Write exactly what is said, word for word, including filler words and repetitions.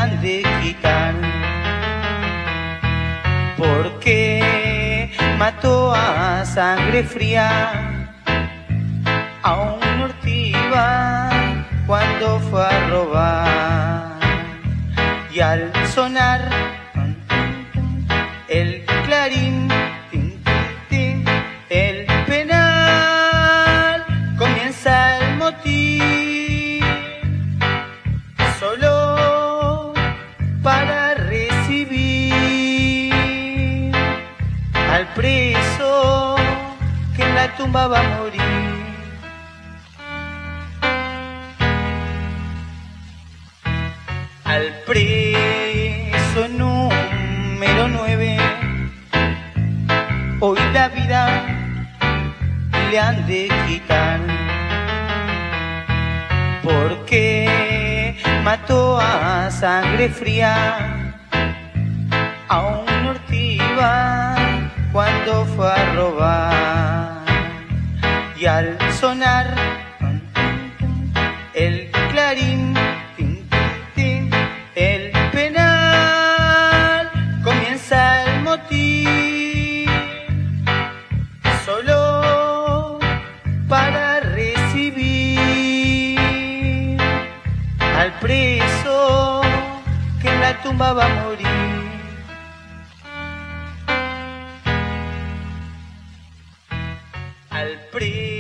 han de quitar, porque mató a sangre fría a un ortiva cuando fue a robar, y al sonar el clarín, tin, tin, tin, el penal, comienza el motín, solo para recibir al preso que en la tumba va a morir. Al preso número nueve, hoy la vida le han de quitar, porque mató a sangre fría a un ortiva cuando fue a robar, y al sonar el clarín, el penal, comienza el motín, solo para recibir al preso que en la tumba va a morir. Al preso